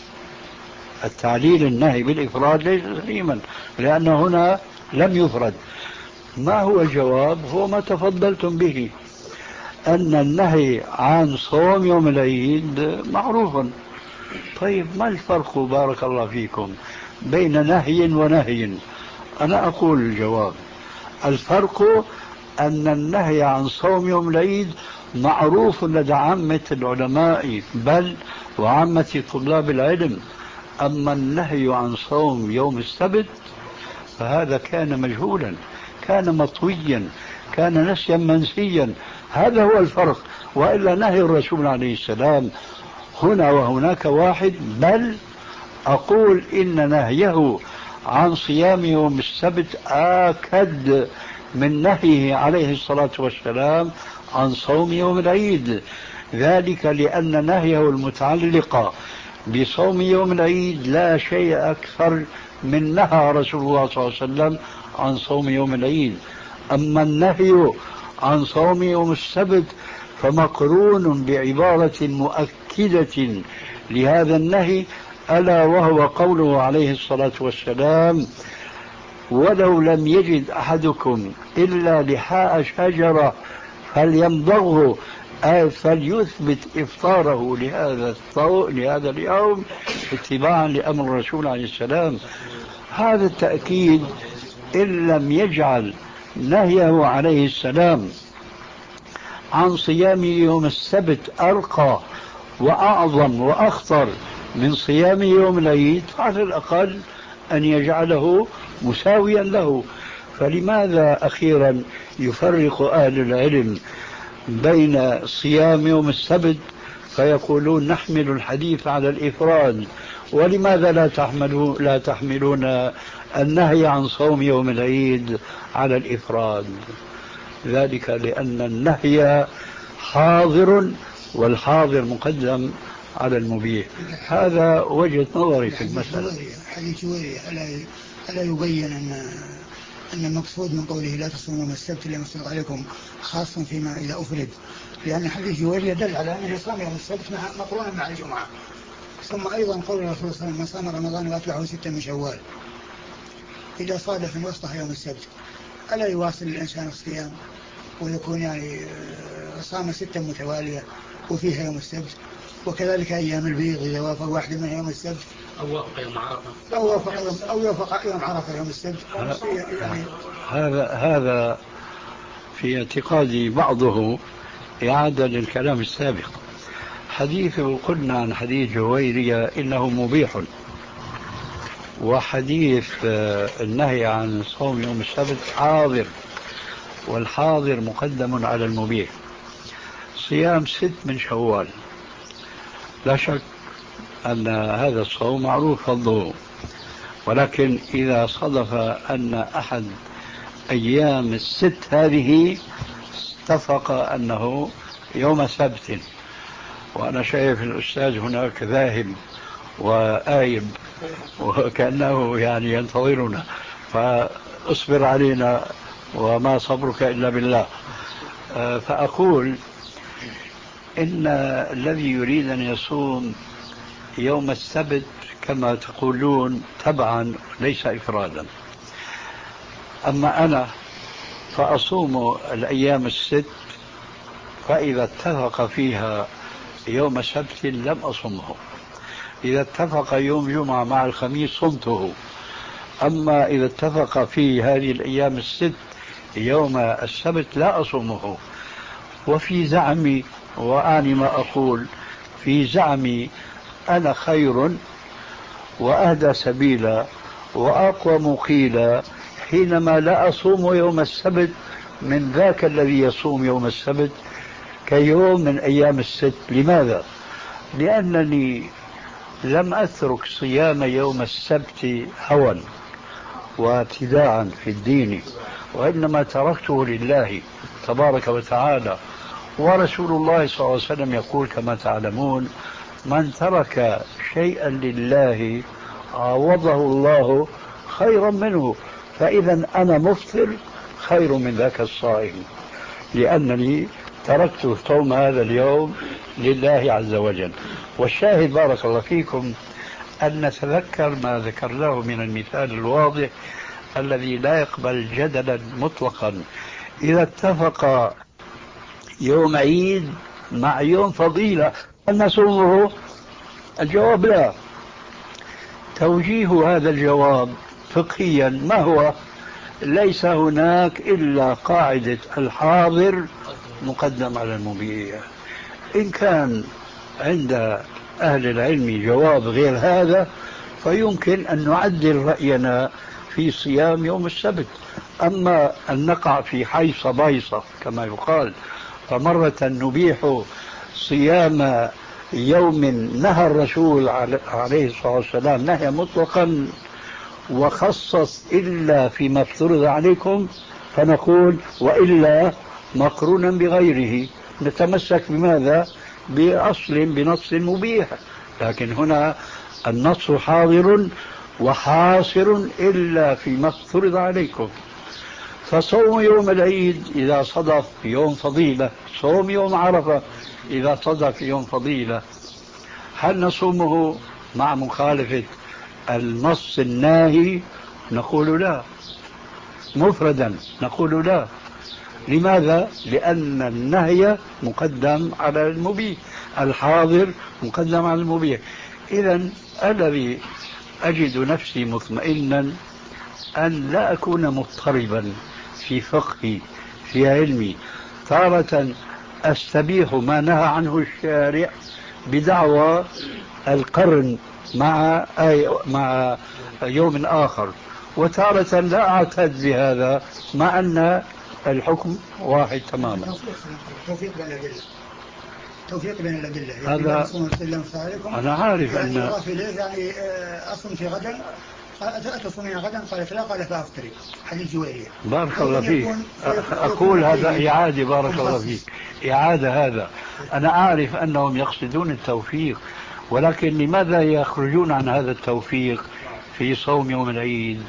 التعليل النهي بالإفراد ليس سليما لأن هنا لم يفرد. ما هو الجواب؟ هو ما تفضلتم به، أن النهي عن صوم يوم العيد معروف. طيب ما الفرق بارك الله فيكم بين نهي ونهي؟ أنا أقول الجواب: الفرق أن النهي عن صوم يوم العيد معروف لدى عامة العلماء بل وعامة طلاب العلم، أما النهي عن صوم يوم السبت فهذا كان مجهولا، كان مطويا، كان نسيا منسيا. هذا هو الفرق، وإلا نهي الرسول عليه السلام هنا وهناك واحد، بل أقول إن نهيه عن صيام يوم السبت آكد من نهيه عليه الصلاة والسلام عن صوم يوم العيد، ذلك لأن نهيه المتعلق بصوم يوم العيد لا شيء أكثر من نهى رسول الله صلى الله عليه وسلم عن صوم يوم العيد. أما النهي عن صوم يوم السبت فمقرون بعبارة مؤكدة لهذا النهي، ألا وهو قوله عليه الصلاة والسلام: ولو لم يجد أحدكم إلا لحاء شجرة فليمضغه، أي فليثبت إفطاره لهذا لهذا اليوم اتباعا لأمر الرسول عليه السلام. هذا التأكيد إن لم يجعل نهيه عليه السلام عن صيام يوم السبت أرقى وأعظم وأخطر من صيام يوم العيد، على الأقل أن يجعله مساويا له. فلماذا أخيرا يفرق أهل العلم بين صيام يوم السبت فيقولون نحمل الحديث على الإفراد، ولماذا لا تحملون لا تحملون النهي عن صوم يوم العيد على الإفراد؟ ذلك لأن النهي حاضر والحاضر مقدم على المبيح. هذا وجهة نظري في المسألة. حديث جويرية ألا يبين أن أن المقصود من قوله لا تصوموا يوم السبت لما افترض عليكم خاصا فيما إذا أفرد، لأن حديث جويرية دل على أن الصوم يوم السبت مقرونا مع الجمعة. ثم أيضا قول الرسول صلى الله عليه وسلم: من صام رمضان وأتبعه ستة من شوال إذا صادف من وسطها يوم السبت، ألا يواصل الإنسان الصيام ويكون يعني صام ستة متوالية وفيها يوم السبت؟ وكذلك أيام البيض إذا وافق واحدة من يوم السبت أو وافق يوم عرفة أو وافق يوم أو يوافق يوم عرفة يوم السبت يعني. هذا هذا في اعتقادي بعضه إعادة للكلام السابق. حديثه قلنا عن حديث جويرية إنه مبيح، وحديث النهي عن صوم يوم السبت حاضر، والحاضر مقدم على المبيح. صيام ست من شوال، لا شك أن هذا الصوم معروف فضله، ولكن إذا صدف أن أحد أيام الست هذه اتفق أنه يوم سبت، وأنا شايف الأستاذ هناك ذاهب وآيب وكأنه يعني ينتظرنا، فاصبر علينا وما صبرك إلا بالله. فأقول إن الذي يريد أن يصوم يوم السبت كما تقولون تبعا ليس إفرادا. أما أنا فأصوم الأيام الست، فإذا اتفق فيها يوم سبت لم أصمه، إذا اتفق يوم جمعة مع الخميس صمته. أما إذا اتفق في هذه الأيام الست يوم السبت لا أصومه. وفي زعمي، وأعني ما أقول، في زعمي أنا خير وأهدى سبيلا وأقوم قيلا حينما لا أصوم يوم السبت من ذاك الذي يصوم يوم السبت كيوم من أيام الست. لماذا؟ لأنني لم أترك صيام يوم السبت هوى وابتداعا في الدين، وإنما تركته لله تبارك وتعالى. ورسول الله صلى الله عليه وسلم يقول كما تعلمون: من ترك شيئا لله عوضه الله خيرا منه. فإذا أنا مفطر خير من ذاك الصائم، لأنني تركت صوم هذا اليوم لله عز وجل. والشاهد بارك الله فيكم أن نتذكر ما ذكرناه من المثال الواضح الذي لا يقبل جدلا مطلقا. إذا اتفق يوم عيد مع يوم فضيلة أن نصومه؟ الجواب لا. توجيه هذا الجواب فقهيا ما هو؟ ليس هناك إلا قاعدة الحاضر مقدم على المبيح. إن كان عند أهل العلم جواب غير هذا فيمكن أن نعدل رأينا في صيام يوم السبت. أما أن نقع في حيصة بايصة كما يقال، فمرة نبيح صيام يوم نهى الرسول عليه الصلاة والسلام نهي مطلقا وخصص إلا فيما افترض عليكم، فنقول وإلا مقرونا بغيره، نتمسك بماذا؟ بأصل بنص مبيح. لكن هنا النص حاضر وحاصر إلا فيما افترض عليكم. فصوم يوم العيد إذا صدف يوم فضيلة، صوم يوم عرفة إذا صدف يوم فضيلة، هل نصومه مع مخالفة النص الناهي؟ نقول لا. مفردا نقول لا. لماذا؟ لأن النهي مقدم على المبيح، الحاضر مقدم على المبيح. إذن الذي أجد نفسي مطمئنا أن لا أكون مضطربا في فقهي في علمي، تارة أستبيح ما نهى عنه الشارع بدعوى القرن مع أي مع يوم آخر، وتارة لا أعتد بهذا مع أن الحكم واحد تماما. توفيق بين الأدلة، توفيق بين الأدلة. هذا أنا عارف أن يعني أصلا في غدا أتصومين غدا؟ قالت لا، قال فأفطري. حديث جويرية. بارك الله فيك. أقول هذا إعادة، بارك الله فيك، إعادة. هذا أنا عارف أنهم يقصدون التوفيق، ولكن لماذا يخرجون عن هذا التوفيق في صوم يوم العيد؟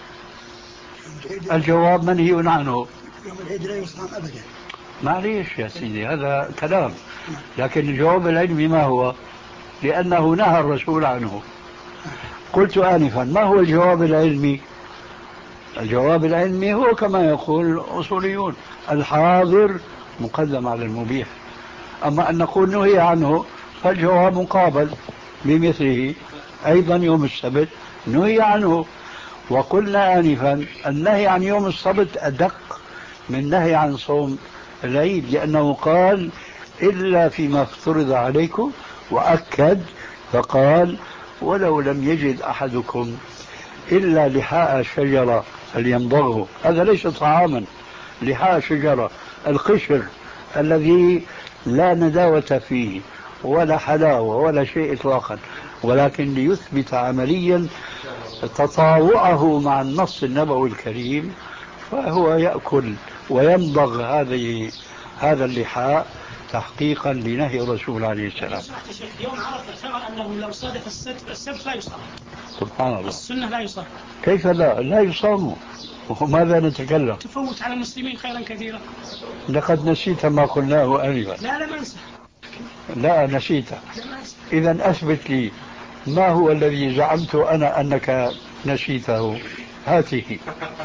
الجواب منهي عنه. يوم العيد لا يصام أبدا. معليش يا سيدي، هذا كلام، لكن الجواب العلمي ما هو؟ لأنه نهى الرسول عنه. قلت آنفا ما هو الجواب العلمي؟ الجواب العلمي هو كما يقول الأصوليون: الحاضر مقدم على المبيح. أما أن نقول نهي عنه فالجواب مقابل بمثله. أيضا يوم السبت نهي عنه. وقلنا آنفا النهي عن يوم السبت أدق من نهي عن صوم العيد، لأنه قال إلا فيما افترض عليكم، وأكد فقال ولو لم يجد أحدكم إلا لحاء شجرة فليمضغه. هذا ليس طعاما، لحاء شجرة القشر الذي لا نداوة فيه ولا حلاوة ولا شيء إطلاقا، ولكن ليثبت عمليا تطاوعه مع النص النبوي الكريم، فهو يأكل ويمضغ هذه هذا اللحاء تحقيقا لنهي الرسول عليه السلام. يوم عرفة ترى أنه لو صادف السبت, السبت لا يصام. سبحان الله. السنة لا يصام. كيف لا؟ لا يصام. وماذا نتكلم؟ تفوت على المسلمين خيرا كثيرا. لقد نسيت ما قلناه آنفا. لا لا ما انسى. لا نسيت. إذا أثبت لي ما هو الذي زعمت أنا أنك نسيته. هاته.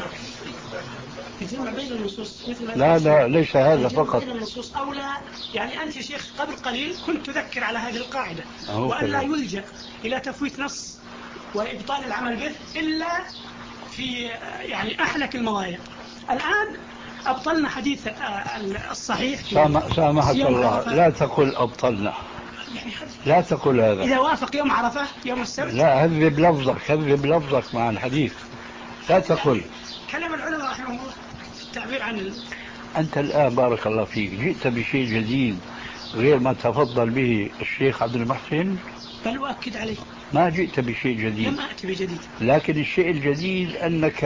يجمع بين النصوص مثل ما لا لا ليس هذا فقط. بين النصوص أو لا، يعني أنت شيخ قبل قليل كنت تذكر على هذه القاعدة وأن لا يلجأ إلى تفويت نص وإبطال العمل به إلا في يعني أحلك المواضع. الآن أبطلنا حديث الصحيح. سامحك الله، لا تقل أبطلنا، لا تقل هذا. إذا وافق يوم عرفة يوم السبت. لا هذب لفظك، هذب لفظك مع الحديث، لا تقل. كلام العلماء رحمه الله التعبير عن ال... أنت الآن بارك الله فيك جئت بشيء جديد غير ما تفضل به الشيخ عبد المحسن. بل أؤكد عليه ما جئت بشيء جديد. لم أأتي بجديد، لكن الشيء الجديد أنك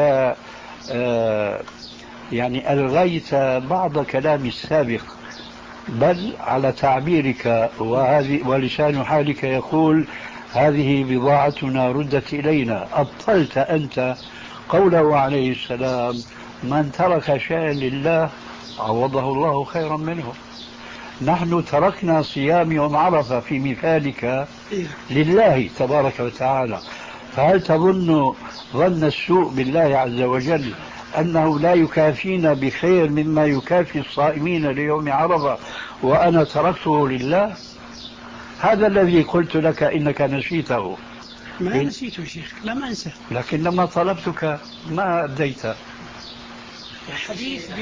آه يعني ألغيت بعض كلام السابق، بل على تعبيرك وهذه ولسان حالك يقول هذه بضاعتنا ردت إلينا. أبطلت أنت قوله عليه السلام من ترك شيئا لله عوضه الله خيرا منه. نحن تركنا صيام يوم عرفة في مثالك لله تبارك وتعالى، فهل تظن ظن السوء بالله عز وجل أنه لا يكافينا بخير مما يكافي الصائمين ليوم عرفة وأنا تركته لله؟ هذا الذي قلت لك إنك نسيته. ما نسيته يا شيخ، لم أنسى، لكن لما طلبتك ما أبديت. الحديث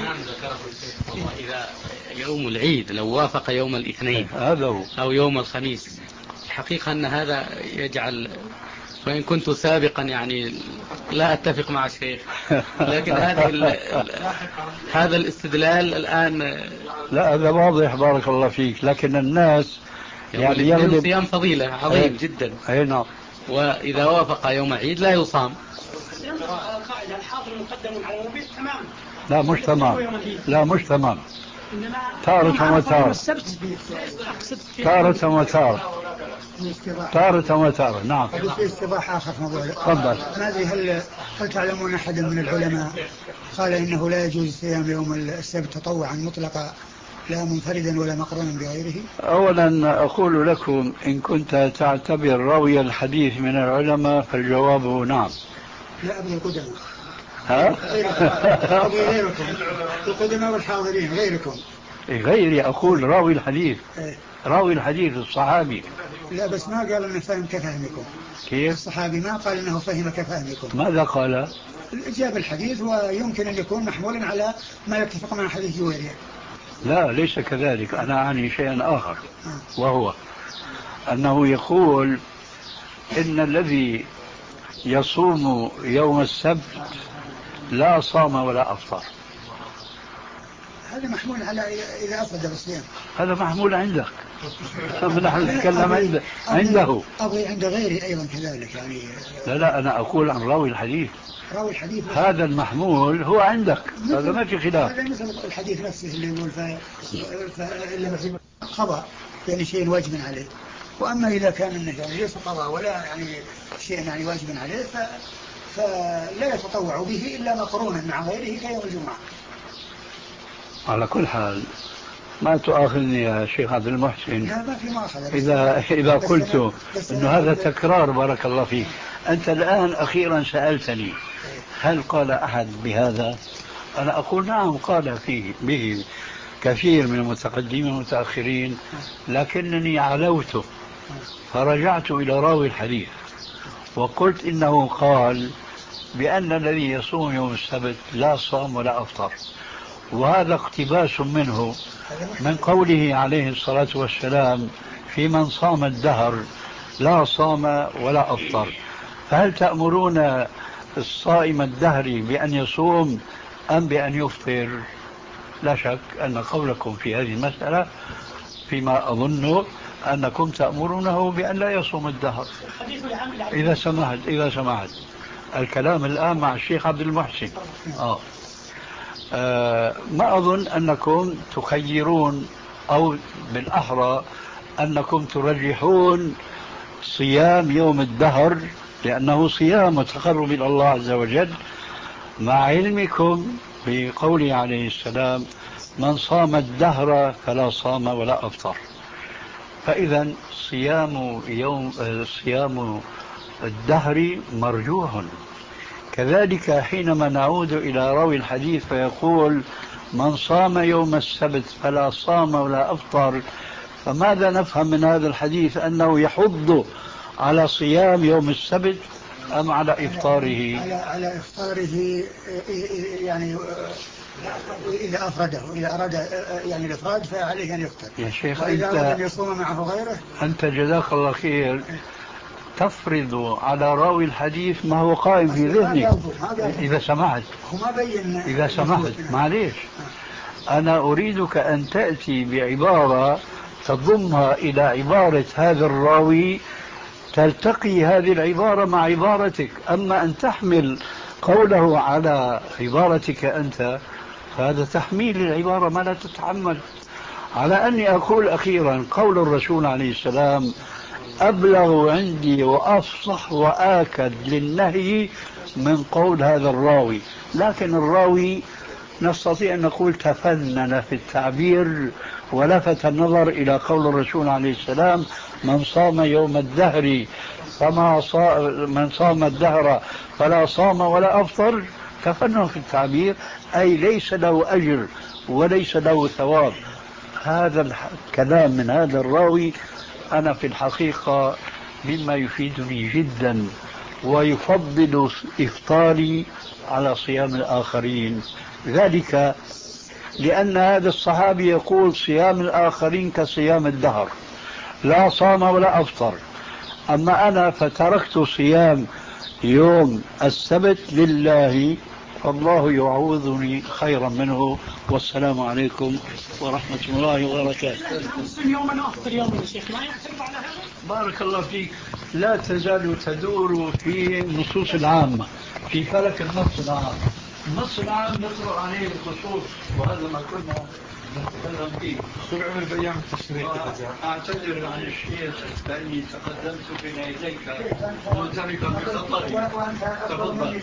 إذا يوم العيد لو وافق يوم الاثنين هذا هو أو يوم الخميس، الحقيقة أن هذا يجعل، وإن كنت سابقا يعني لا أتفق مع الشيخ، لكن هذه هذا الاستدلال الآن لا هذا واضح بارك الله فيك، لكن الناس يعني يغلب صيام فضيلة عظيم جدا. أي نعم. وإذا وافق يوم عيد لا يصام. القاعدة الحاضر مقدم على المبيت تمام. لا مش تمام، لا مش تمام، تارة وتارة، تارة وتارة، تارة وتارة. نعم. في استيضاح آخر في موضوع. تفضل. ما أدري هل هل تعلمون أحد من العلماء قال إنه لا يجوز صيام يوم السبت تطوعا مطلقا لا منفردا ولا مقرونا بغيره؟ أولا أقول لكم إن كنت تعتبر راوي الحديث من العلماء فالجواب نعم. لا أبني القدماء. ها؟ أبني غيركم القدماء والحاضرين غيركم. غيري أقول راوي الحديث. راوي الحديث الصحابي. لا بس ما قال أنه فهم كفهمكم. كيف؟ الصحابي ما قال أنه فهم كفهمكم. ماذا قال؟ جاب الحديث ويمكن أن يكون محمولا على ما يتفق مع حديث جويرية. لا ليس كذلك، أنا أعني شيئا آخر، وهو أنه يقول إن الذي يصوم يوم السبت لا صام ولا أفطر. هذا محمول على إذا أفرد بالصيام. هذا محمول عندك. نحن نتكلم عنده. عنده. أبغي عند غيري أيضا كذلك يعني. لا لا أنا أقول عن راوي الحديث. راوي الحديث. هذا المحمول هو عندك. هذا ما في خلاف. هذا مثل الحديث نفسه اللي يقول ف إلا في قضاء يعني شيء واجب عليه. وأما إذا كان إنه يعني ليس قضاء ولا يعني شيء يعني واجب عليه ف فلا يتطوع به إلا مقرونا مع غيره كيوم الجمعة. على كل حال ما تؤاخذني يا شيخ عبد المحسن. لا ما في مؤاخذة. إذا إذا قلت إنه هذا تكرار بارك الله فيك. أنت الآن أخيرا سألتني هل قال أحد بهذا؟ أنا أقول نعم قال فيه به كثير من المتقدمين والمتأخرين، لكنني علوته فرجعت إلى راوي الحديث وقلت إنه قال بأن الذي يصوم يوم السبت لا صام ولا أفطر، وهذا اقتباس منه من قوله عليه الصلاة والسلام في من صام الدهر لا صام ولا أفطر. فهل تأمرون الصائم الدهري بأن يصوم أم بأن يفطر؟ لا شك أن قولكم في هذه المسألة فيما أظن أنكم تأمرونه بأن لا يصوم الدهر. إذا سمحت إذا سمحت الكلام الآن مع الشيخ عبد المحسن. آه. آه ما أظن أنكم تخيرون أو بالأحرى أنكم ترجحون صيام يوم الدهر لأنه صيام وتقرب إلى الله عز وجل، مع علمكم بقوله عليه السلام من صام الدهر فلا صام ولا أفطر. فإذا صيام يوم صيام الدهر مرجوح. كذلك حينما نعود إلى راوي الحديث فيقول من صام يوم السبت فلا صام ولا أفطر، فماذا نفهم من هذا الحديث؟ أنه يحض على صيام يوم السبت أم على إفطاره؟ على, على إفطاره، يعني إذا أفرده، إذا أراد يعني الإفراد فعليه أن يفطر. يا شيخ وإذا أنت أراد أن يصوم معه غيره أنت جزاك الله خير تفرض على راوي الحديث ما هو قائم في ذهنك. إذا سمحت إذا سمحت معليش، أنا أريدك أن تأتي بعبارة تضمها إلى عبارة هذا الراوي تلتقي هذه العبارة مع عبارتك. أما أن تحمل قوله على عبارتك أنت فهذا تحميل العبارة ما لا تتحمل. على أني أقول أخيرا قول الرسول عليه السلام أبلغ عندي وأفصح وآكد للنهي من قول هذا الراوي، لكن الراوي نستطيع أن نقول تفنن في التعبير ولفت النظر إلى قول الرسول عليه السلام من صام يوم الدهر فما صام من صام الدهر فلا صام ولا أفطر، تفنن في التعبير أي ليس له أجر وليس له ثواب. هذا الكلام من هذا الراوي أنا في الحقيقة مما يفيدني جدا ويفضل إفطاري على صيام الآخرين، ذلك لأن هذا الصحابي يقول صيام الآخرين كصيام الدهر لا صام ولا أفطر، أما أنا فتركت صيام يوم السبت لله فالله يعوضني خيرا منه. والسلام عليكم ورحمة الله وبركاته. يوما أفطر يوما يا شيخ، ما يعترض على هذا؟ بارك الله فيك. لا تزال تدور في النصوص العامة في فلك النص العام. النص العام نطرق عليه الخصوص، وهذا ما كنا نتكلم فيه. سرعة بأيام التشريق. أعتذر عن الشيخ لأني تقدمت بين يديك معترفا بخطئي. تفضل.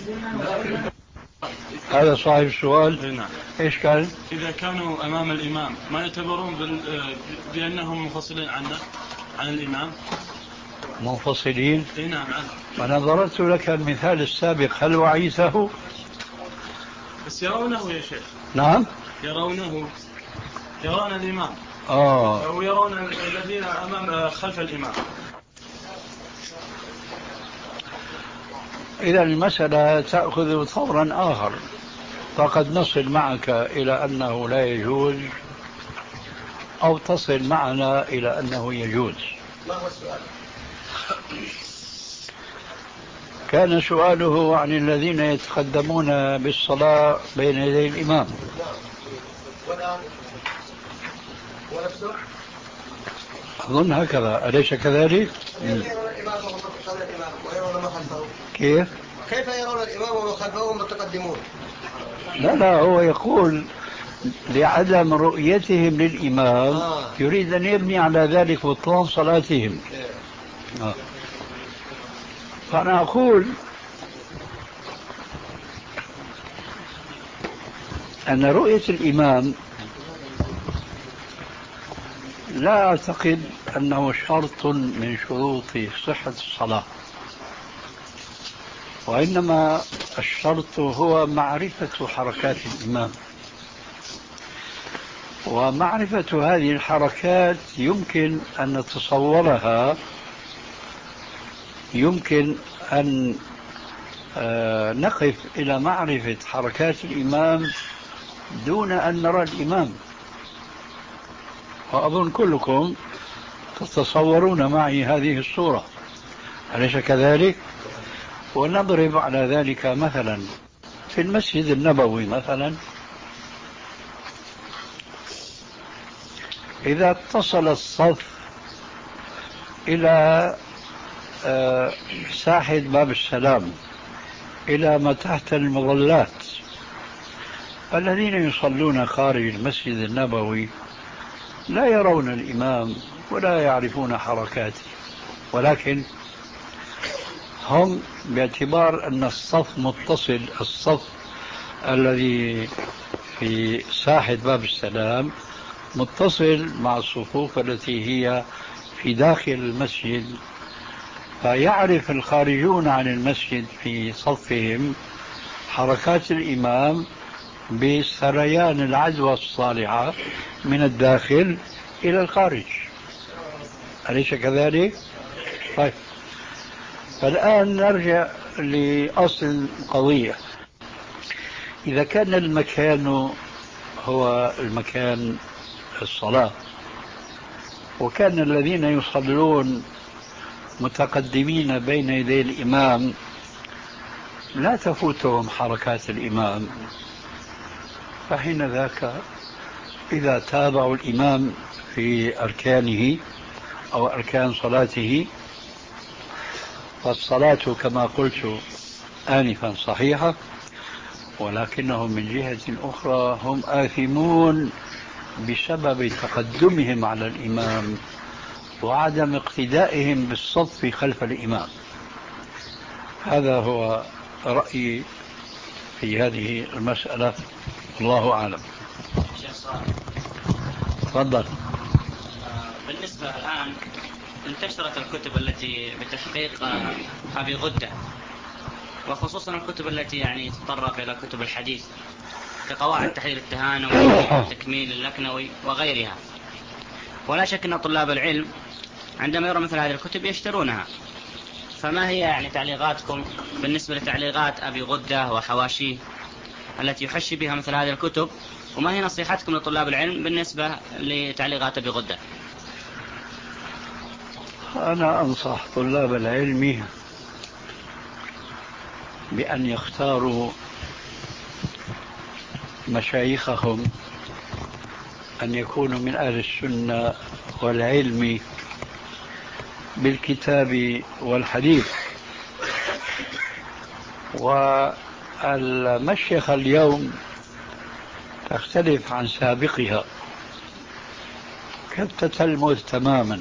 هذا صاحب السؤال. نعم. ايش كان؟ إذا كانوا أمام الإمام ما يعتبرون بال... بأنهم منفصلين عنه عن الإمام؟ منفصلين؟ اي نعم. أنا ضربت لك المثال السابق، هل وعيته؟ بس يرونه يا شيخ. نعم يرونه، يرون الإمام آه. أو يرون الذين أمام خلف الإمام. إذا المسألة تأخذ طورا آخر، فقد نصل معك إلى أنه لا يجوز أو تصل معنا إلى أنه يجوز. ما هو السؤال؟ كان سؤاله عن الذين يتقدمون بالصلاة بين يدي الإمام. والآن ونفسه أظن هكذا، أليس كذلك؟ كيف يرون الإمام وهم متقدمون الإمام ويرون ما خلفه؟ كيف؟ كيف يرون الإمام ومن خلفه متقدمون؟ لا لا، هو يقول لعدم رؤيتهم للإمام آه. يريد أن يبني على ذلك بطلان صلاتهم. آه. فأنا أقول أن رؤية الإمام لا أعتقد أنه شرط من شروط صحة الصلاة، وإنما الشرط هو معرفة حركات الإمام، ومعرفة هذه الحركات يمكن أن نتصورها، يمكن أن نقف إلى معرفة حركات الإمام دون أن نرى الإمام، وأظن كلكم تتصورون معي هذه الصورة، أليس كذلك؟ ونضرب على ذلك مثلا في المسجد النبوي مثلا، إذا اتصل الصف إلى ساحة باب السلام إلى ما تحت المظلات، الذين يصلون خارج المسجد النبوي لا يرون الإمام ولا يعرفون حركاته، ولكن هم باعتبار أن الصف متصل، الصف الذي في ساحة باب السلام متصل مع الصفوف التي هي في داخل المسجد، فيعرف الخارجون عن المسجد في صفهم حركات الإمام بسريان العدوى الصالحة من الداخل إلى الخارج، أليس كذلك؟ طيب، فالآن نرجع لأصل القضية. إذا كان المكان هو المكان الصلاة، وكان الذين يصلون متقدمين بين يدي الإمام لا تفوتهم حركات الإمام، فحين ذاك إذا تابعوا الإمام في أركانه أو أركان صلاته فالصلاة كما قلت آنفا صحيحة، ولكنهم من جهة أخرى هم آثمون بسبب تقدمهم على الإمام وعدم اقتدائهم بالصف خلف الإمام. هذا هو رأيي في هذه المسألة، الله أعلم. تفضل. بالنسبة الآن انتشرت الكتب التي بتحقيق أبي غدة، وخصوصا الكتب التي يعني تتطرق إلى كتب الحديث كقواعد تحرير التهانوي وتكميل اللكنوي وغيرها، ولا شك أن طلاب العلم عندما يرى مثل هذه الكتب يشترونها. فما هي يعني تعليقاتكم بالنسبة لتعليقات أبي غدة وحواشيه التي يحشي بها مثل هذه الكتب، وما هي نصيحتكم لطلاب العلم بالنسبة لتعليقات أبي غدة؟ أنا أنصح طلاب العلم بأن يختاروا مشايخهم أن يكونوا من أهل السنة والعلم بالكتاب والحديث. والمشيخة اليوم تختلف عن سابقها كالتتلمذ تماما.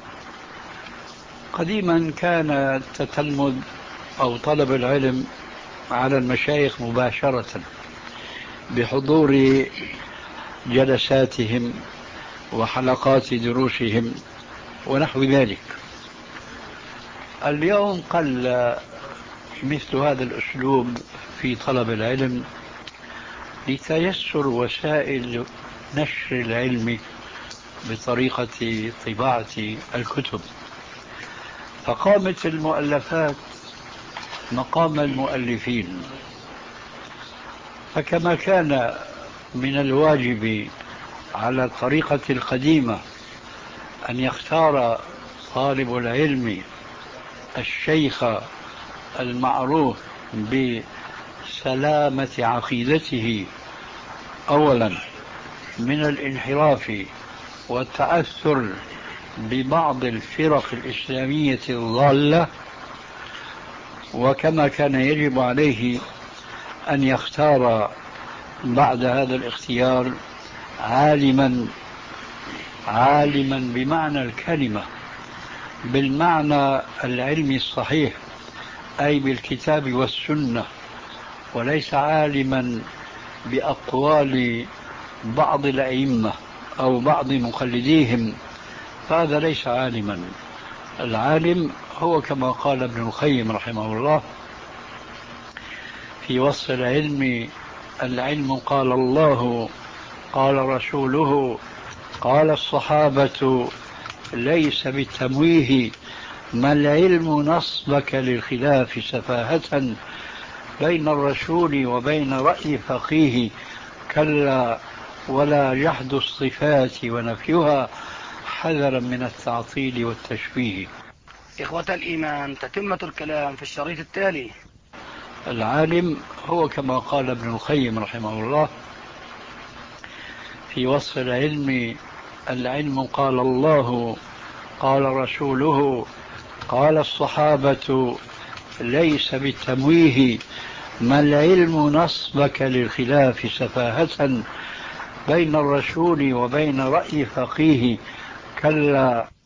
قديما كان التتلمذ أو طلب العلم على المشايخ مباشرة بحضور جلساتهم وحلقات دروسهم ونحو ذلك. اليوم قل مثل هذا الأسلوب في طلب العلم لتيسر وسائل نشر العلم بطريقة طباعة الكتب، فقامت المؤلفات مقام المؤلفين. فكما كان من الواجب على الطريقة القديمة أن يختار طالب العلم الشيخ المعروف بسلامة عقيدته أولا من الانحراف والتأثر ببعض الفرق الإسلامية الضالة، وكما كان يجب عليه أن يختار بعد هذا الاختيار عالما عالما بمعنى الكلمة، بالمعنى العلمي الصحيح، أي بالكتاب والسنة، وليس عالما بأقوال بعض الأئمة أو بعض مقلديهم، فهذا ليس عالما. العالم هو كما قال ابن القيم رحمه الله في وصف العلم: العلم قال الله قال رسوله قال الصحابة، ليس بالتمويه ما العلم نصبك للخلاف سفاهة بين الرسول وبين رأي فقيه كلا ولا جحد الصفات ونفيها حذرا من التعطيل والتشبيه. إخوة الإيمان، تتمة الكلام في الشريط التالي. العالم هو كما قال ابن القيم رحمه الله في وصف العلم: العلم قال الله قال رسوله قال الصحابة ليس بالتمويه. ما العلم نصبك للخلاف سفاهة بين الرسول وبين رأي فقيه كلا